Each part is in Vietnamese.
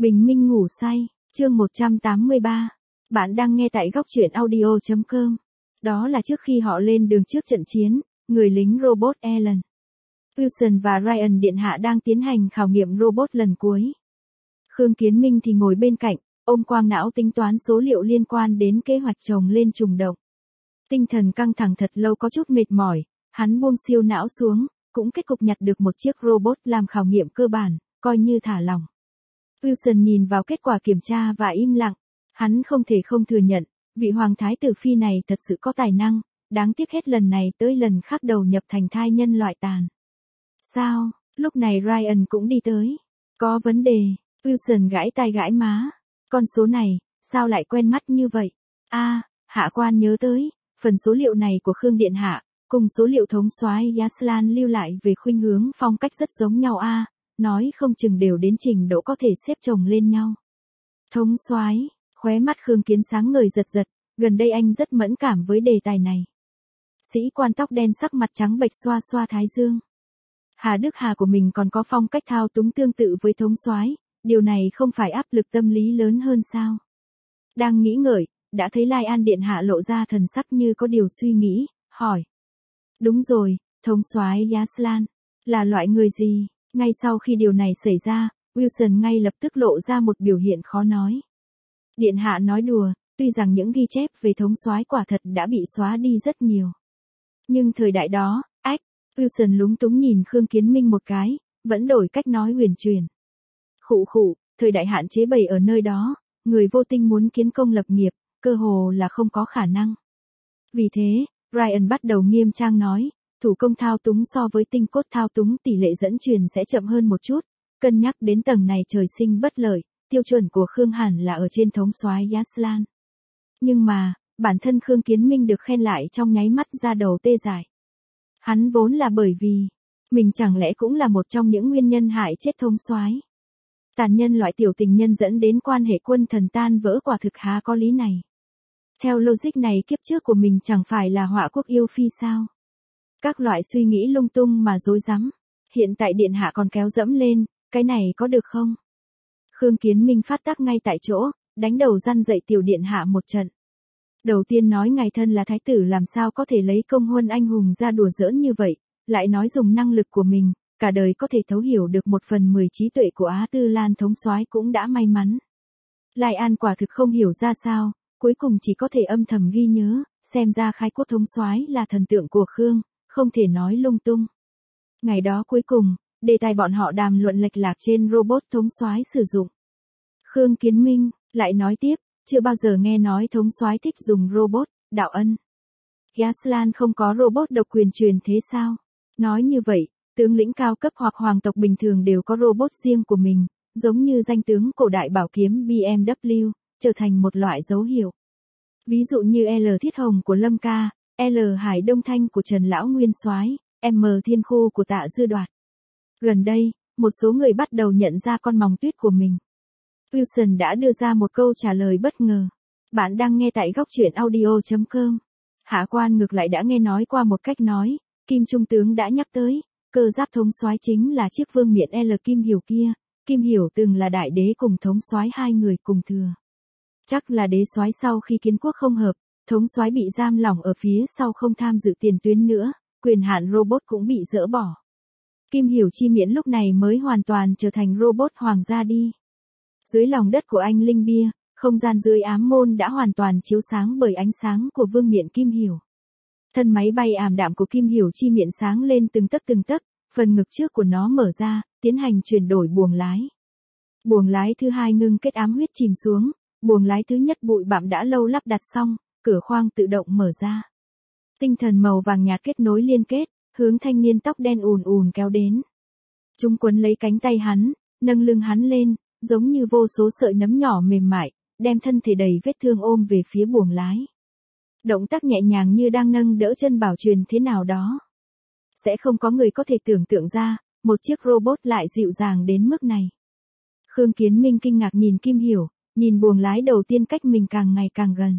Bình minh ngủ say, chương 183. Bạn đang nghe tại góc truyện audio.com. Đó là trước khi họ lên đường trước trận chiến, người lính robot Alan Wilson và Ryan Điện Hạ đang tiến hành khảo nghiệm robot lần cuối. Khương Kiến Minh thì ngồi bên cạnh, ôm quang não tính toán số liệu liên quan đến kế hoạch chồng lên trùng động. Tinh thần căng thẳng thật lâu có chút mệt mỏi, hắn buông siêu não xuống, cũng kết cục nhặt được một chiếc robot làm khảo nghiệm cơ bản, coi như thả lỏng. Wilson nhìn vào kết quả kiểm tra và im lặng, hắn không thể không thừa nhận, vị hoàng thái tử phi này thật sự có tài năng, đáng tiếc hết lần này tới lần khác đầu nhập thành thai nhân loại tàn. Sao, lúc này Ryan cũng đi tới. Có vấn đề, Wilson gãi tai gãi má. Con số này, sao lại quen mắt như vậy? Hạ quan nhớ tới, phần số liệu này của Khương Điện Hạ, cùng số liệu thống soái Yaslan lưu lại về khuynh hướng phong cách rất giống nhau nói không chừng đều đến trình độ có thể xếp chồng lên nhau. Thống soái, khóe mắt Khương Kiến sáng ngời giật giật, gần đây anh rất mẫn cảm với đề tài này. Sĩ quan tóc đen sắc mặt trắng bệch xoa xoa thái dương. Hà Đức Hà của mình còn có phong cách thao túng tương tự với thống soái, điều này không phải áp lực tâm lý lớn hơn sao? Đang nghĩ ngợi, đã thấy Lai An Điện Hạ lộ ra thần sắc như có điều suy nghĩ, hỏi. Đúng rồi, thống soái Yaslan, là loại người gì? Ngay sau khi điều này xảy ra, Wilson ngay lập tức lộ ra một biểu hiện khó nói. Điện Hạ nói đùa, tuy rằng những ghi chép về thống soái quả thật đã bị xóa đi rất nhiều. Nhưng thời đại đó, Wilson lúng túng nhìn Khương Kiến Minh một cái, vẫn đổi cách nói huyền truyền. Khụ, thời đại hạn chế bầy ở nơi đó, người vô tinh muốn kiến công lập nghiệp, cơ hồ là không có khả năng. Vì thế, Ryan bắt đầu nghiêm trang nói, thủ công thao túng so với tinh cốt thao túng tỷ lệ dẫn truyền sẽ chậm hơn một chút, cân nhắc đến tầng này trời sinh bất lợi, tiêu chuẩn của Khương hẳn là ở trên thống soái Yaslan. Nhưng mà, bản thân Khương Kiến Minh được khen lại trong nháy mắt ra đầu tê dại. Hắn vốn là bởi vì, mình chẳng lẽ cũng là một trong những nguyên nhân hại chết thống soái. Tàn nhân loại tiểu tình nhân dẫn đến quan hệ quân thần tan vỡ quả thực há có lý này. Theo logic này kiếp trước của mình chẳng phải là họa quốc yêu phi sao? Các loại suy nghĩ lung tung mà rối rắm. Hiện tại Điện Hạ còn kéo dẫm lên, cái này có được không? Khương Kiến Minh phát tác ngay tại chỗ, đánh đầu răn dậy tiểu Điện Hạ một trận. Đầu tiên nói ngài thân là thái tử làm sao có thể lấy công huân anh hùng ra đùa giỡn như vậy, lại nói dùng năng lực của mình, cả đời có thể thấu hiểu được 1/10 trí tuệ của Á Tư Lan thống soái cũng đã may mắn. Lai An quả thực không hiểu ra sao, cuối cùng chỉ có thể âm thầm ghi nhớ, xem ra khai quốc thống soái là thần tượng của Khương, không thể nói lung tung. Ngày đó cuối cùng, đề tài bọn họ đàm luận lệch lạc trên robot thống soái sử dụng. Khương Kiến Minh lại nói tiếp, chưa bao giờ nghe nói thống soái thích dùng robot, đạo ân. Yaslan không có robot độc quyền truyền thế sao? Nói như vậy, tướng lĩnh cao cấp hoặc hoàng tộc bình thường đều có robot riêng của mình, giống như danh tướng cổ đại bảo kiếm BMW, trở thành một loại dấu hiệu. Ví dụ như L Thiết Hồng của Lâm Ca, L Hải Đông Thanh của Trần Lão Nguyên Soái, M Thiên Khu của Tạ Dư Đoạt. Gần đây, một số người bắt đầu nhận ra con mòng tuyết của mình. Wilson đã đưa ra một câu trả lời bất ngờ. Bạn đang nghe tại góc truyện audio.com. Hạ quan ngược lại đã nghe nói qua một cách nói, Kim Trung tướng đã nhắc tới, cơ giáp thống soái chính là chiếc vương miện L Kim Hiểu kia, Kim Hiểu từng là đại đế cùng thống soái hai người cùng thừa. Chắc là đế soái sau khi kiến quốc không hợp, thống soái bị giam lỏng ở phía sau không tham dự tiền tuyến nữa, quyền hạn robot cũng bị dỡ bỏ. Kim Hiểu chi miễn lúc này mới hoàn toàn trở thành robot hoàng gia đi. Dưới lòng đất của anh Linh Bia, không gian dưới ám môn đã hoàn toàn chiếu sáng bởi ánh sáng của vương miện Kim Hiểu. Thân máy bay ảm đạm của Kim Hiểu chi miệng sáng lên từng tấc, phần ngực trước của nó mở ra, tiến hành chuyển đổi buồng lái. Buồng lái thứ hai ngưng kết ám huyết chìm xuống, buồng lái thứ nhất bụi bặm đã lâu lắp đặt xong, cửa khoang tự động mở ra. Tinh thần màu vàng nhạt kết nối liên kết, hướng thanh niên tóc đen ùn kéo đến. Chúng quấn lấy cánh tay hắn, nâng lưng hắn lên, giống như vô số sợi nấm nhỏ mềm mại, đem thân thể đầy vết thương ôm về phía buồng lái. Động tác nhẹ nhàng như đang nâng đỡ chân bảo truyền thế nào đó. Sẽ không có người có thể tưởng tượng ra, một chiếc robot lại dịu dàng đến mức này. Khương Kiến Minh kinh ngạc nhìn Kim Hiểu, nhìn buồng lái đầu tiên cách mình càng ngày càng gần.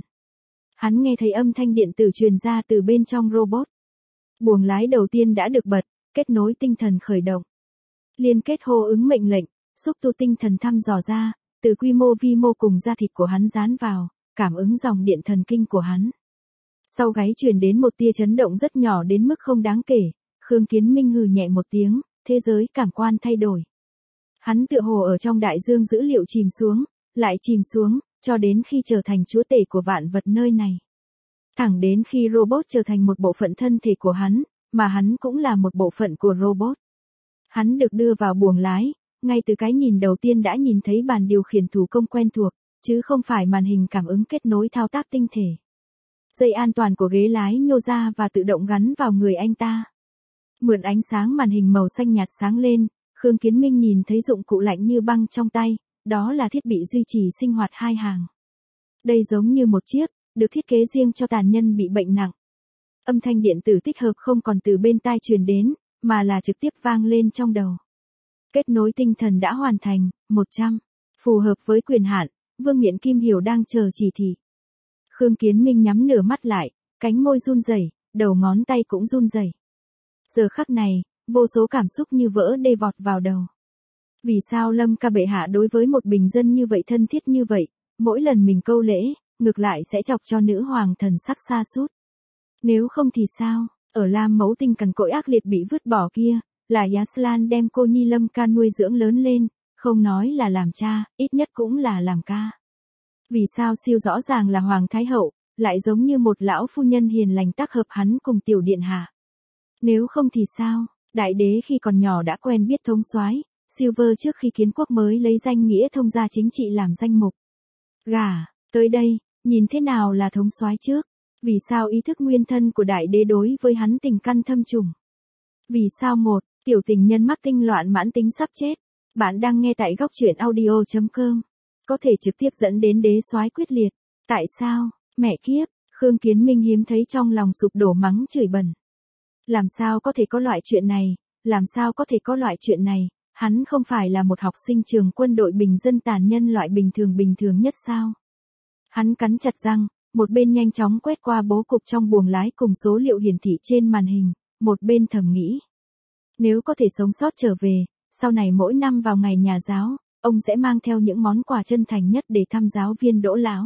Hắn nghe thấy âm thanh điện tử truyền ra từ bên trong robot. Buồng lái đầu tiên đã được bật, kết nối tinh thần khởi động. Liên kết hô ứng mệnh lệnh, xúc tu tinh thần thăm dò ra, từ quy mô vi mô cùng da thịt của hắn dán vào, cảm ứng dòng điện thần kinh của hắn. Sau gáy truyền đến một tia chấn động rất nhỏ đến mức không đáng kể, Khương Kiến Minh hừ nhẹ một tiếng, thế giới cảm quan thay đổi. Hắn tựa hồ ở trong đại dương dữ liệu chìm xuống, lại chìm xuống, cho đến khi trở thành chúa tể của vạn vật nơi này. Thẳng đến khi robot trở thành một bộ phận thân thể của hắn, mà hắn cũng là một bộ phận của robot. Hắn được đưa vào buồng lái, ngay từ cái nhìn đầu tiên đã nhìn thấy bàn điều khiển thủ công quen thuộc, chứ không phải màn hình cảm ứng kết nối thao tác tinh thể. Dây an toàn của ghế lái nhô ra và tự động gắn vào người anh ta. Mượn ánh sáng màn hình màu xanh nhạt sáng lên, Khương Kiến Minh nhìn thấy dụng cụ lạnh như băng trong tay, đó là thiết bị duy trì sinh hoạt 2 hàng. Đây giống như một chiếc, được thiết kế riêng cho tàn nhân bị bệnh nặng. Âm thanh điện tử tích hợp không còn từ bên tai truyền đến, mà là trực tiếp vang lên trong đầu. Kết nối tinh thần đã hoàn thành, 100. Phù hợp với quyền hạn, Vương Miện Kim Hiểu đang chờ chỉ thị. Khương Kiến Minh nhắm nửa mắt lại, cánh môi run rẩy, đầu ngón tay cũng run rẩy. Giờ khắc này, vô số cảm xúc như vỡ đê vọt vào đầu. Vì sao Lâm ca bệ hạ đối với một bình dân như vậy thân thiết như vậy, mỗi lần mình câu lễ, ngược lại sẽ chọc cho nữ hoàng thần sắc sa sút. Nếu không thì sao, ở Lam Mẫu Tinh cằn cỗi ác liệt bị vứt bỏ kia, là Yaslan đem cô nhi Lâm ca nuôi dưỡng lớn lên, không nói là làm cha, ít nhất cũng là làm ca. Vì sao siêu rõ ràng là Hoàng Thái Hậu, lại giống như một lão phu nhân hiền lành tác hợp hắn cùng tiểu điện hạ. Nếu không thì sao, đại đế khi còn nhỏ đã quen biết thống soái, Silver trước khi kiến quốc mới lấy danh nghĩa thông gia chính trị làm danh mục. Gà, tới đây, nhìn thế nào là thống soái trước? Vì sao ý thức nguyên thân của đại đế đối với hắn tình căn thâm trùng? Vì sao một, tiểu tình nhân mắc tinh loạn mãn tính sắp chết? Bạn đang nghe tại góc truyện audio.com. Có thể trực tiếp dẫn đến đế soái quyết liệt. Tại sao, mẹ kiếp, Khương Kiến Minh hiếm thấy trong lòng sụp đổ mắng chửi bẩn. Làm sao có thể có loại chuyện này, làm sao có thể có loại chuyện này, hắn không phải là một học sinh trường quân đội bình dân tàn nhân loại bình thường nhất sao? Hắn cắn chặt răng, một bên nhanh chóng quét qua bố cục trong buồng lái cùng số liệu hiển thị trên màn hình, một bên thầm nghĩ. Nếu có thể sống sót trở về, sau này mỗi năm vào ngày nhà giáo, ông sẽ mang theo những món quà chân thành nhất để thăm giáo viên Đỗ lão.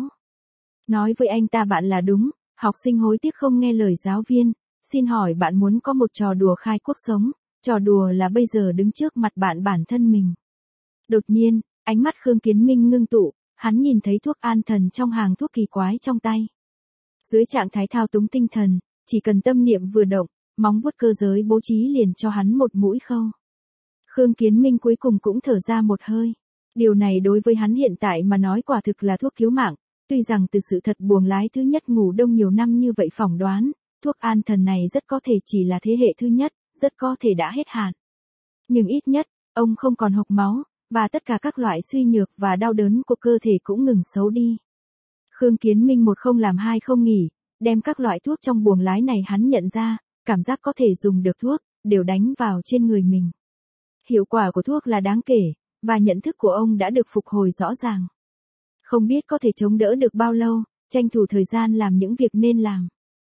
Nói với anh ta bạn là đúng, học sinh hối tiếc không nghe lời giáo viên, xin hỏi bạn muốn có một trò đùa khai quốc sống, trò đùa là bây giờ đứng trước mặt bạn bản thân mình. Đột nhiên, ánh mắt Khương Kiến Minh ngưng tụ, hắn nhìn thấy thuốc an thần trong hàng thuốc kỳ quái trong tay. Dưới trạng thái thao túng tinh thần, chỉ cần tâm niệm vừa động, móng vuốt cơ giới bố trí liền cho hắn một mũi khâu. Khương Kiến Minh cuối cùng cũng thở ra một hơi. Điều này đối với hắn hiện tại mà nói quả thực là thuốc cứu mạng, tuy rằng từ sự thật buồng lái thứ nhất ngủ đông nhiều năm như vậy phỏng đoán, thuốc an thần này rất có thể chỉ là thế hệ thứ nhất, rất có thể đã hết hạn. Nhưng ít nhất, ông không còn hộc máu, và tất cả các loại suy nhược và đau đớn của cơ thể cũng ngừng xấu đi. Khương Kiến Minh một không làm hai không nghỉ, đem các loại thuốc trong buồng lái này hắn nhận ra, cảm giác có thể dùng được thuốc, đều đánh vào trên người mình. Hiệu quả của thuốc là đáng kể, và nhận thức của ông đã được phục hồi rõ ràng. Không biết có thể chống đỡ được bao lâu, tranh thủ thời gian làm những việc nên làm.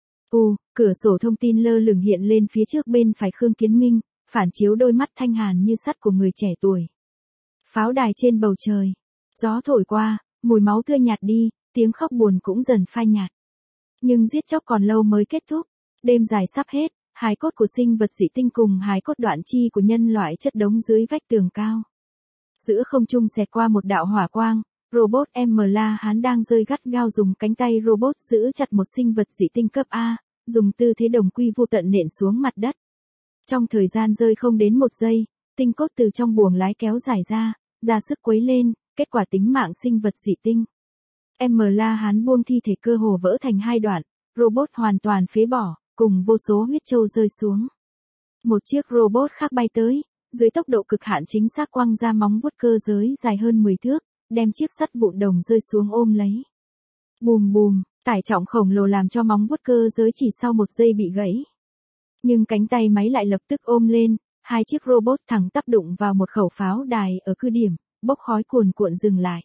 Cửa sổ thông tin lơ lửng hiện lên phía trước bên phải Khương Kiến Minh, phản chiếu đôi mắt thanh hàn như sắt của người trẻ tuổi. Pháo đài trên bầu trời. Gió thổi qua, mùi máu tươi nhạt đi, tiếng khóc buồn cũng dần phai nhạt. Nhưng giết chóc còn lâu mới kết thúc. Đêm dài sắp hết, hài cốt của sinh vật dị tinh cùng hài cốt đoạn chi của nhân loại chất đống dưới vách tường cao. Giữa không trung xẹt qua một đạo hỏa quang, robot M.La Hán đang rơi gắt gao dùng cánh tay robot giữ chặt một sinh vật dị tinh cấp A, dùng tư thế đồng quy vô tận nện xuống mặt đất. Trong thời gian rơi không đến một giây, tinh cốt từ trong buồng lái kéo dài ra sức quấy lên, kết quả tính mạng sinh vật dị tinh. M.La Hán buông thi thể cơ hồ vỡ thành hai đoạn, robot hoàn toàn phế bỏ, cùng vô số huyết châu rơi xuống. Một chiếc robot khác bay tới, dưới tốc độ cực hạn chính xác quăng ra móng vuốt cơ giới dài hơn 10 thước, đem chiếc sắt vụn đồng rơi xuống ôm lấy. Bùm bùm, tải trọng khổng lồ làm cho móng vuốt cơ giới chỉ sau một giây bị gãy. Nhưng cánh tay máy lại lập tức ôm lên, hai chiếc robot thẳng tắp đụng vào một khẩu pháo đài ở cứ điểm, bốc khói cuồn cuộn dừng lại.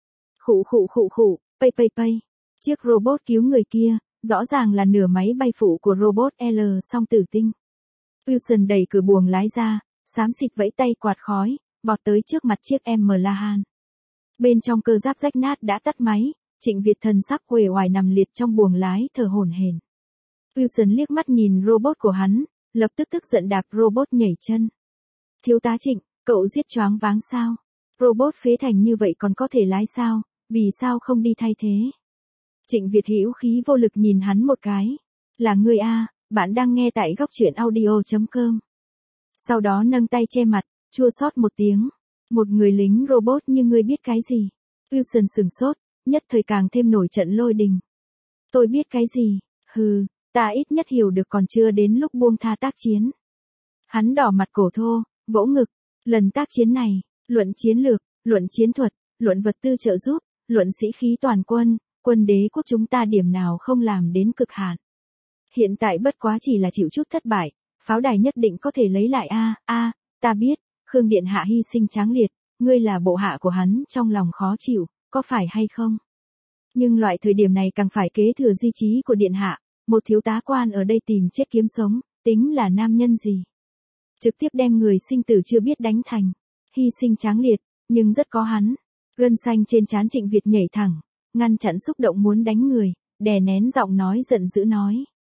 Khụ, pây. Chiếc robot cứu người kia, rõ ràng là nửa máy bay phụ của robot L song tử tinh. Wilson đẩy cửa buồng lái ra, xám xịt vẫy tay quạt khói, vọt tới trước mặt chiếc M.La Hán. Bên trong cơ giáp rách nát đã tắt máy, Trịnh Việt thần sắc uể oải nằm liệt trong buồng lái thở hổn hển. Wilson liếc mắt nhìn robot của hắn, lập tức tức giận đạp robot nhảy chân. Thiếu tá Trịnh, cậu giết choáng váng sao? Robot phế thành như vậy còn có thể lái sao, vì sao không đi thay thế? Trịnh Việt hữu khí vô lực nhìn hắn một cái. Là ngươi a, bạn đang nghe tại góc truyện audio.com. Sau đó nâng tay che mặt, chua xót một tiếng. Một người lính robot như ngươi biết cái gì? Wilson sừng sốt, nhất thời càng thêm nổi trận lôi đình. Tôi biết cái gì? Hừ, ta ít nhất hiểu được còn chưa đến lúc buông tha tác chiến. Hắn đỏ mặt cổ thô, vỗ ngực. Lần tác chiến này, luận chiến lược, luận chiến thuật, luận vật tư trợ giúp, luận sĩ khí toàn quân, quân đế quốc chúng ta điểm nào không làm đến cực hạn. Hiện tại bất quá chỉ là chịu chút thất bại, pháo đài nhất định có thể lấy lại ta biết, Khương Điện Hạ hy sinh tráng liệt, ngươi là bộ hạ của hắn trong lòng khó chịu, có phải hay không? Nhưng loại thời điểm này càng phải kế thừa di chí của Điện Hạ, một thiếu tá quan ở đây tìm chết kiếm sống, tính là nam nhân gì? Trực tiếp đem người sinh tử chưa biết đánh thành, hy sinh tráng liệt, nhưng rất có hắn. Gân xanh trên trán Trịnh Việt nhảy thẳng, ngăn chặn xúc động muốn đánh người, đè nén giọng nói giận dữ nói.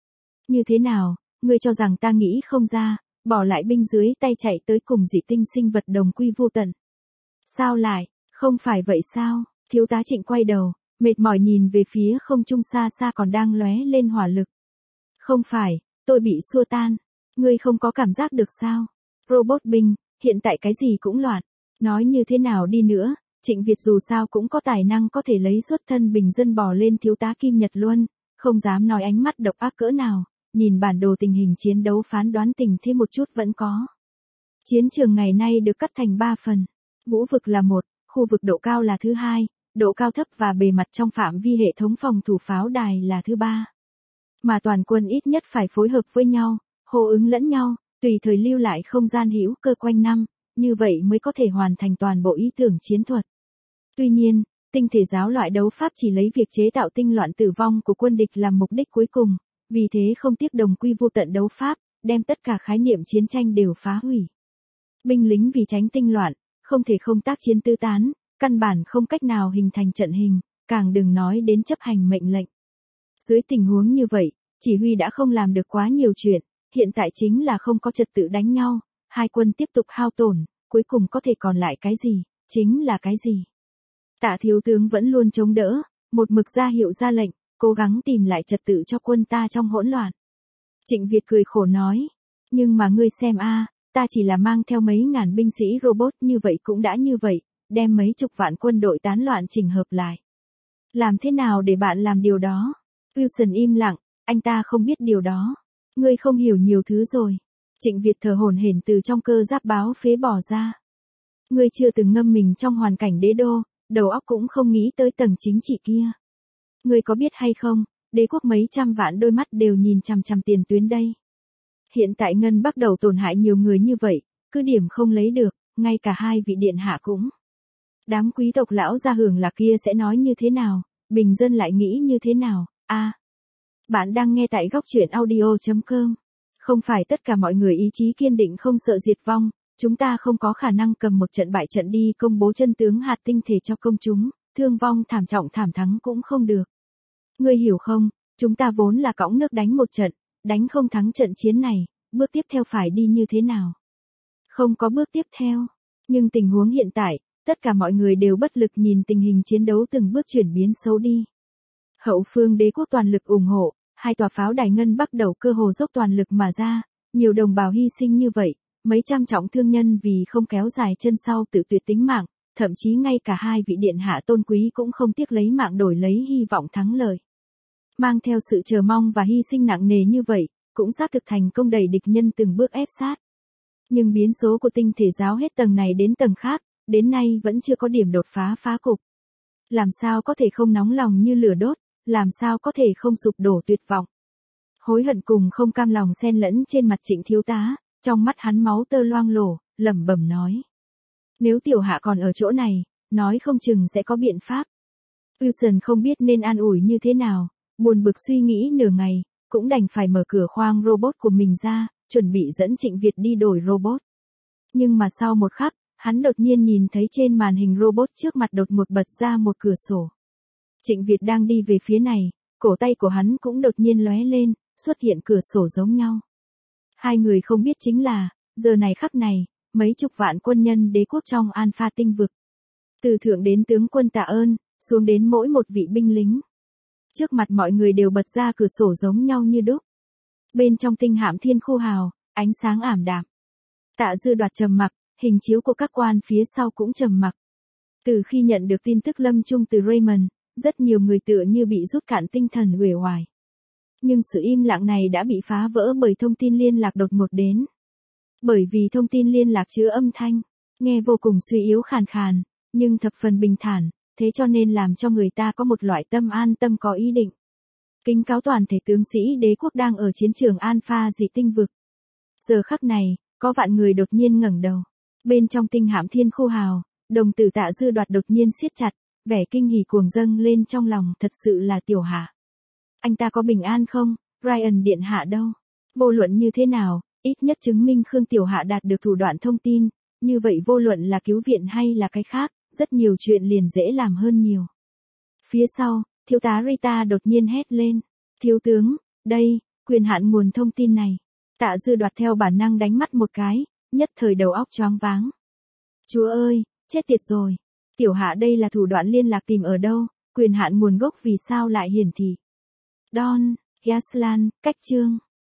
Như thế nào, ngươi cho rằng ta nghĩ không ra, bỏ lại binh dưới tay chạy tới cùng dị tinh sinh vật đồng quy vu tận. Sao lại, không phải vậy sao? Thiếu tá Trịnh quay đầu, mệt mỏi nhìn về phía không trung xa xa còn đang lóe lên hỏa lực. Không phải, tôi bị xua tan. Ngươi không có cảm giác được sao? Robot binh, hiện tại cái gì cũng loạn. Nói như thế nào đi nữa, Trịnh Việt dù sao cũng có tài năng có thể lấy xuất thân bình dân bò lên thiếu tá Kim Nhật luôn, không dám nói ánh mắt độc ác cỡ nào, nhìn bản đồ tình hình chiến đấu phán đoán tình thế một chút vẫn có. Chiến trường ngày nay được cắt thành 3 phần. Vũ vực là 1, khu vực độ cao là thứ 2, độ cao thấp và bề mặt trong phạm vi hệ thống phòng thủ pháo đài là thứ 3. Mà toàn quân ít nhất phải phối hợp với nhau, hô ứng lẫn nhau, tùy thời lưu lại không gian hữu cơ quanh năm, như vậy mới có thể hoàn thành toàn bộ ý tưởng chiến thuật. Tuy nhiên, tinh thể giáo loại đấu pháp chỉ lấy việc chế tạo tinh loạn tử vong của quân địch làm mục đích cuối cùng, vì thế không tiếc đồng quy vu tận đấu pháp, đem tất cả khái niệm chiến tranh đều phá hủy. Binh lính vì tránh tinh loạn, không thể không tác chiến tứ tán, căn bản không cách nào hình thành trận hình, càng đừng nói đến chấp hành mệnh lệnh. Dưới tình huống như vậy, chỉ huy đã không làm được quá nhiều chuyện, hiện tại chính là không có trật tự đánh nhau, hai quân tiếp tục hao tổn, cuối cùng có thể còn lại cái gì, chính là cái gì. Tạ thiếu tướng vẫn luôn chống đỡ, một mực ra hiệu ra lệnh, cố gắng tìm lại trật tự cho quân ta trong hỗn loạn. Trịnh Việt cười khổ nói, nhưng mà ngươi xem ta chỉ là mang theo mấy ngàn binh sĩ robot như vậy cũng đã như vậy, đem mấy chục vạn quân đội tán loạn chỉnh hợp lại. Làm thế nào để bạn làm điều đó? Wilson im lặng, anh ta không biết điều đó. Ngươi không hiểu nhiều thứ rồi. Trịnh Việt thở hổn hển từ trong cơ giáp báo phế bỏ ra. Ngươi chưa từng ngâm mình trong hoàn cảnh đế đô, đầu óc cũng không nghĩ tới tầng chính trị kia. Ngươi có biết hay không, đế quốc mấy trăm vạn đôi mắt đều nhìn chằm chằm tiền tuyến đây. Hiện tại Ngân bắt đầu tổn hại nhiều người như vậy, cứ điểm không lấy được, ngay cả hai vị điện hạ cũng. Đám quý tộc lão gia hưởng là kia sẽ nói như thế nào, bình dân lại nghĩ như thế nào, Bạn đang nghe tại góc truyện audio.com. Không phải tất cả mọi người ý chí kiên định không sợ diệt vong, chúng ta không có khả năng cầm một trận bại trận đi công bố chân tướng hạt tinh thể cho công chúng, thương vong thảm trọng thảm thắng cũng không được. Ngươi hiểu không, chúng ta vốn là cõng nước đánh một trận, đánh không thắng trận chiến này, bước tiếp theo phải đi như thế nào? Không có bước tiếp theo, nhưng tình huống hiện tại, tất cả mọi người đều bất lực nhìn tình hình chiến đấu từng bước chuyển biến xấu đi. Hậu phương đế quốc toàn lực ủng hộ, hai tòa pháo đài Ngân bắt đầu cơ hồ dốc toàn lực mà ra, nhiều đồng bào hy sinh như vậy, mấy trăm trọng thương nhân vì không kéo dài chân sau tự tuyệt tính mạng, thậm chí ngay cả hai vị điện hạ tôn quý cũng không tiếc lấy mạng đổi lấy hy vọng thắng lợi. Mang theo sự chờ mong và hy sinh nặng nề như vậy, cũng xác thực thành công đẩy địch nhân từng bước ép sát. Nhưng biến số của tinh thể giáo hết tầng này đến tầng khác, đến nay vẫn chưa có điểm đột phá cục. Làm sao có thể không nóng lòng như lửa đốt, làm sao có thể không sụp đổ tuyệt vọng. Hối hận cùng không cam lòng xen lẫn trên mặt Trịnh thiếu tá, trong mắt hắn máu tơ loang lổ, lẩm bẩm nói. Nếu tiểu hạ còn ở chỗ này, nói không chừng sẽ có biện pháp. Wilson không biết nên an ủi như thế nào, buồn bực suy nghĩ nửa ngày, cũng đành phải mở cửa khoang robot của mình ra, chuẩn bị dẫn Trịnh Việt đi đổi robot. Nhưng mà sau một khắc, Hắn đột nhiên nhìn thấy trên màn hình robot trước mặt đột một bật ra một cửa sổ. Trịnh Việt đang đi về phía này, cổ tay của hắn cũng đột nhiên lóe lên, xuất hiện cửa sổ giống nhau. Hai người không biết chính là, giờ này khắc này, mấy chục vạn quân nhân đế quốc trong Alpha tinh vực. Từ thượng đến tướng quân tạ ơn, xuống đến mỗi một vị binh lính. Trước mặt mọi người đều bật ra cửa sổ giống nhau như đúc. Bên trong tinh hạm Thiên Khu Hào, ánh sáng ảm đạm. Tạ Dư Đoạt trầm mặc, hình chiếu của các quan phía sau cũng trầm mặc. Từ khi nhận được tin tức lâm chung từ Raymond, rất nhiều người tựa như bị rút cạn tinh thần uể oải. Nhưng sự im lặng này đã bị phá vỡ bởi thông tin liên lạc đột ngột đến. Bởi vì thông tin liên lạc chứa âm thanh, nghe vô cùng suy yếu khàn khàn, nhưng thập phần bình thản, thế cho nên làm cho người ta có một loại tâm an tâm có ý định. Kính cáo toàn thể tướng sĩ đế quốc đang ở chiến trường Alpha dị tinh vực. Giờ khắc này, có vạn người đột nhiên ngẩng đầu. Bên trong tinh hạm Thiên Khu Hào, đồng tử Tạ Dư Đoạt đột nhiên siết chặt, vẻ kinh hỉ cuồng dâng lên trong lòng, thật sự là Tiểu Hạ. Anh ta có bình an không? Ryan điện hạ đâu? Vô luận như thế nào, ít nhất chứng minh Khương Tiểu Hạ đạt được thủ đoạn thông tin, như vậy vô luận là cứu viện hay là cái khác, rất nhiều chuyện liền dễ làm hơn nhiều. Phía sau, thiếu tá Rita đột nhiên hét lên. Thiếu tướng, đây, quyền hạn nguồn thông tin này. Tạ Dư Đoạt theo bản năng đánh mắt một cái, nhất thời đầu óc choáng váng. Chúa ơi, chết tiệt rồi. Tiểu Hạ đây là thủ đoạn liên lạc tìm ở đâu, quyền hạn nguồn gốc vì sao lại hiển thị. Don, Gaslan, cách chương.